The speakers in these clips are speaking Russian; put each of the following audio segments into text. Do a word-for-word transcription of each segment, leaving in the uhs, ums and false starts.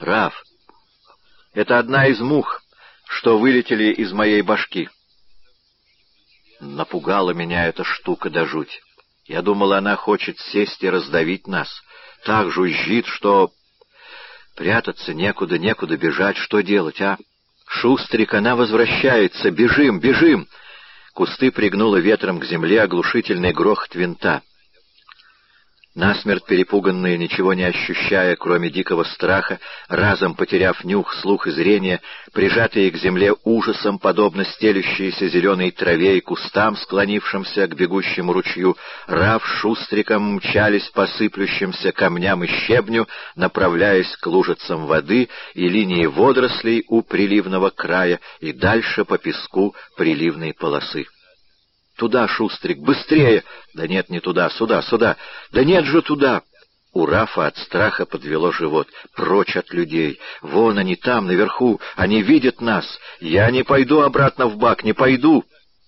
Раф, это одна из мух, что вылетели из моей башки. Напугала меня эта штука до жути. Я думал, она хочет сесть и раздавить нас. Так жужжит, что... Прятаться некуда, некуда бежать. Что делать, а? Шустрик, она возвращается. Бежим, бежим! Кусты пригнуло ветром к земле, оглушительный грохот винта. Насмерть перепуганные, ничего не ощущая, кроме дикого страха, разом потеряв нюх, слух и зрение, прижатые к земле ужасом, подобно стелющейся зеленой траве и кустам, склонившимся к бегущему ручью, Раф с Шустриком мчались по сыплющимся камням и щебню, направляясь к лужицам воды и линии водорослей у приливного края и дальше по песку приливной полосы. «Туда, Шустрик, быстрее!» «Да нет, не туда, сюда, сюда!» «Да нет же туда!» У Рафа от страха подвело живот. «Прочь от людей! Вон они там, наверху! Они видят нас! Я не пойду обратно в бак, не пойду!»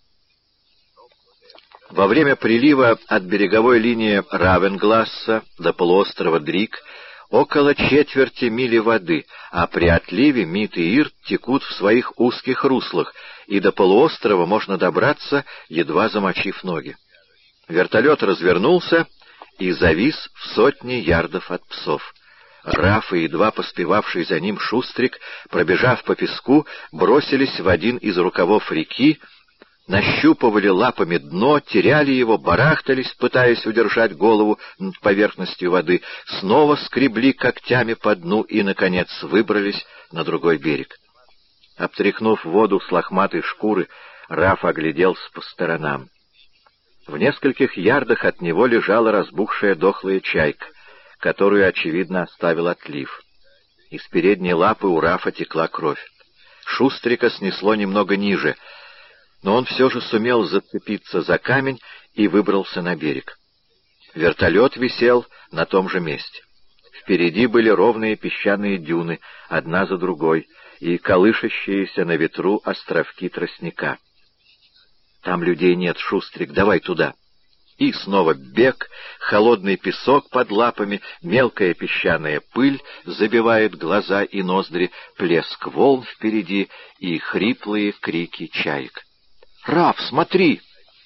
Во время прилива от береговой линии Равенгласса до полуострова Дрик около четверти мили воды, а при отливе Мит и Ирт текут в своих узких руслах, и до полуострова можно добраться, едва замочив ноги. Вертолет развернулся и завис в сотне ярдов от псов. Раф и едва поспевавший за ним Шустрик, пробежав по песку, бросились в один из рукавов реки, нащупывали лапами дно, теряли его, барахтались, пытаясь удержать голову над поверхностью воды, снова скребли когтями по дну и, наконец, выбрались на другой берег. Обтряхнув воду с лохматой шкуры, Раф огляделся по сторонам. В нескольких ярдах от него лежала разбухшая дохлая чайка, которую, очевидно, оставил отлив. Из передней лапы у Рафа текла кровь. Шустрика снесло немного ниже, но он все же сумел зацепиться за камень и выбрался на берег. Вертолет висел на том же месте. Впереди были ровные песчаные дюны, одна за другой, и колышащиеся на ветру островки тростника. «Там людей нет, Шустрик, давай туда!» И снова бег, холодный песок под лапами, мелкая песчаная пыль забивает глаза и ноздри, плеск волн впереди и хриплые крики чаек. «Раф, смотри!»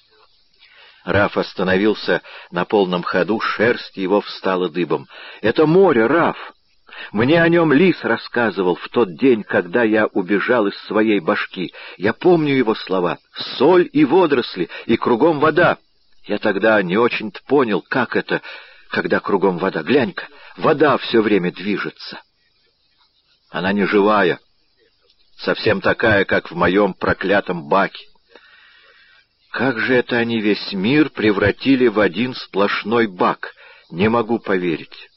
Раф остановился на полном ходу, шерсть его встала дыбом. «Это море, Раф! Мне о нем Лис рассказывал в тот день, когда я убежал из своей башки. Я помню его слова. Соль и водоросли, и кругом вода. Я тогда не очень-то понял, как это, когда кругом вода. Глянь-ка, вода все время движется. Она не живая, совсем такая, как в моем проклятом баке. Как же это они весь мир превратили в один сплошной бак? Не могу поверить.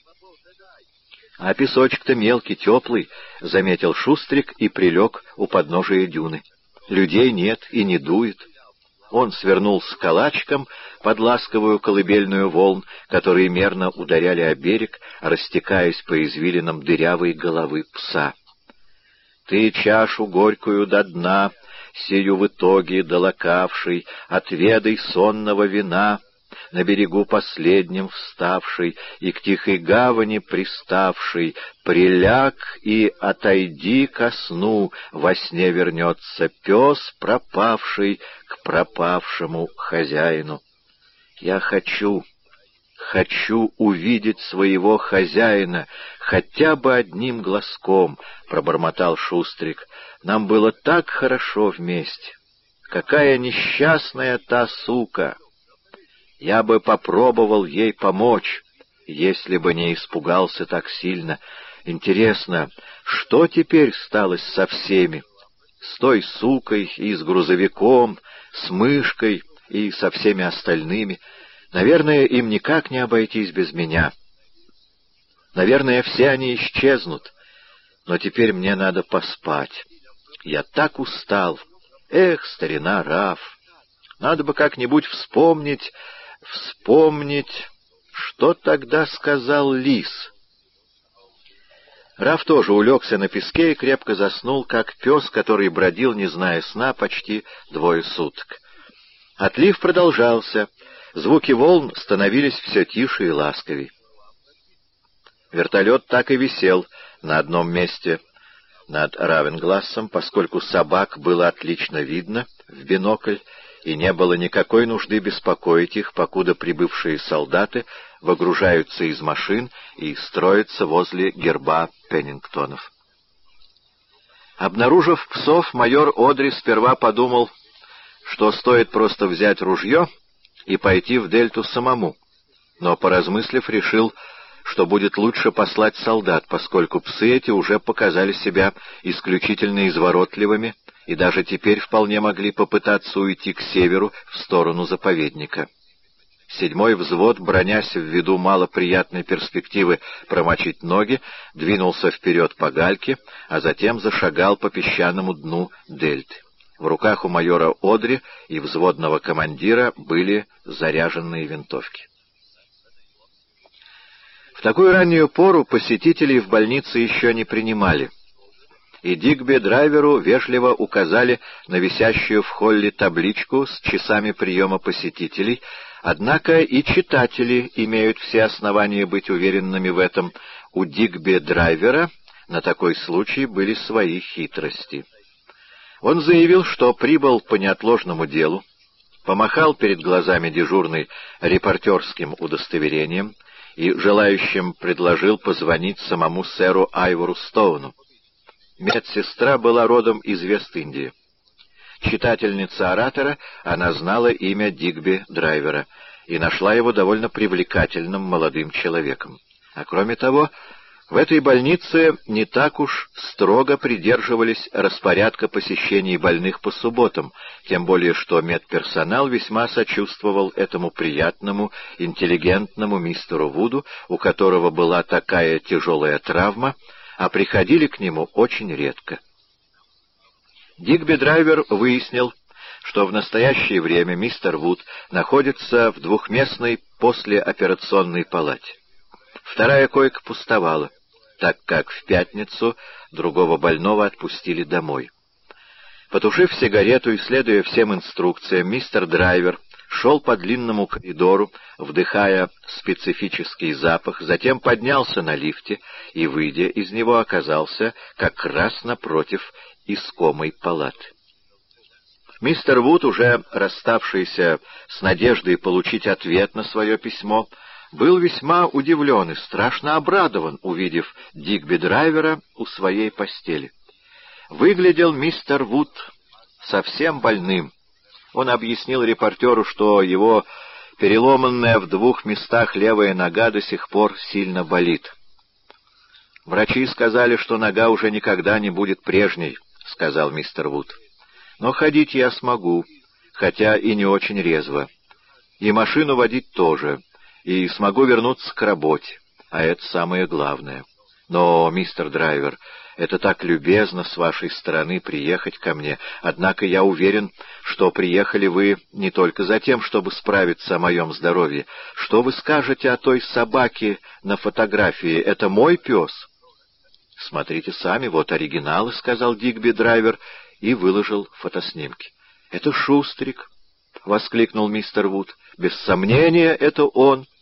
А песочек-то мелкий, теплый, — заметил Шустрик и прилег у подножия дюны. Людей нет и не дует. Он свернулся калачиком под ласковую колыбельную волн, которые мерно ударяли о берег, растекаясь по извилинам дырявой головы пса. «Ты чашу горькую до дна, сию в итоге долокавший, отведай сонного вина, на берегу последним вставший и к тихой гавани приставший, приляг и отойди ко сну, во сне вернется пес пропавший к пропавшему хозяину. Я хочу, хочу увидеть своего хозяина хотя бы одним глазком, — пробормотал Шустрик. Нам было так хорошо вместе. Какая несчастная та сука! Я бы попробовал ей помочь, если бы не испугался так сильно. Интересно, что теперь сталось со всеми? С той сукой и с грузовиком, с мышкой и со всеми остальными. Наверное, им никак не обойтись без меня. Наверное, все они исчезнут. Но теперь мне надо поспать. Я так устал. Эх, старина Раф, надо бы как-нибудь вспомнить... Вспомнить, что тогда сказал Лис. Раф тоже улегся на песке и крепко заснул, как пес, который бродил, не зная сна, почти двое суток. Отлив продолжался, звуки волн становились все тише и ласковей. Вертолет так и висел на одном месте над Равенглассом, поскольку собак было отлично видно в бинокль, и не было никакой нужды беспокоить их, покуда прибывшие солдаты выгружаются из машин и строятся возле герба Пеннингтонов. Обнаружив псов, майор Одри сперва подумал, что стоит просто взять ружье и пойти в дельту самому, но, поразмыслив, решил, что будет лучше послать солдат, поскольку псы эти уже показали себя исключительно изворотливыми и даже теперь вполне могли попытаться уйти к северу в сторону заповедника. Седьмой взвод, бронясь в виду малоприятной перспективы промочить ноги, двинулся вперед по гальке, а затем зашагал по песчаному дну дельты. В руках у майора Одри и взводного командира были заряженные винтовки. В такую раннюю пору посетителей в больнице еще не принимали, и Дигби-драйверу вежливо указали на висящую в холле табличку с часами приема посетителей, однако и читатели имеют все основания быть уверенными в этом. У Дигби-драйвера на такой случай были свои хитрости. Он заявил, что прибыл по неотложному делу, помахал перед глазами дежурной репортерским удостоверением и желающим предложил позвонить самому сэру Айвору Стоуну. Медсестра была родом из Вест-Индии. Читательница оратора, она знала имя Дигби-драйвера и нашла его довольно привлекательным молодым человеком. А кроме того, в этой больнице не так уж строго придерживались распорядка посещений больных по субботам, тем более что медперсонал весьма сочувствовал этому приятному, интеллигентному мистеру Вуду, у которого была такая тяжелая травма, а приходили к нему очень редко. Дигби-драйвер выяснил, что в настоящее время мистер Вуд находится в двухместной послеоперационной палате. Вторая койка пустовала, так как в пятницу другого больного отпустили домой. Потушив сигарету и следуя всем инструкциям, мистер Драйвер шел по длинному коридору, вдыхая специфический запах, затем поднялся на лифте и, выйдя из него, оказался как раз напротив искомой палаты. Мистер Вуд, уже расставшийся с надеждой получить ответ на свое письмо, был весьма удивлен и страшно обрадован, увидев Дигби-драйвера у своей постели. Выглядел мистер Вуд совсем больным. Он объяснил репортеру, что его переломанная в двух местах левая нога до сих пор сильно болит. «Врачи сказали, что нога уже никогда не будет прежней», — сказал мистер Вуд. «Но ходить я смогу, хотя и не очень резво. И машину водить тоже. И смогу вернуться к работе, а это самое главное. Но, мистер Драйвер, это так любезно с вашей стороны приехать ко мне, однако я уверен, что приехали вы не только за тем, чтобы справиться о моем здоровье. Что вы скажете о той собаке на фотографии? Это мой пес?» «Смотрите сами, вот оригиналы», — сказал Дигби-драйвер и выложил фотоснимки. «Это Шустрик», — воскликнул мистер Вуд. «Без сомнения, это он».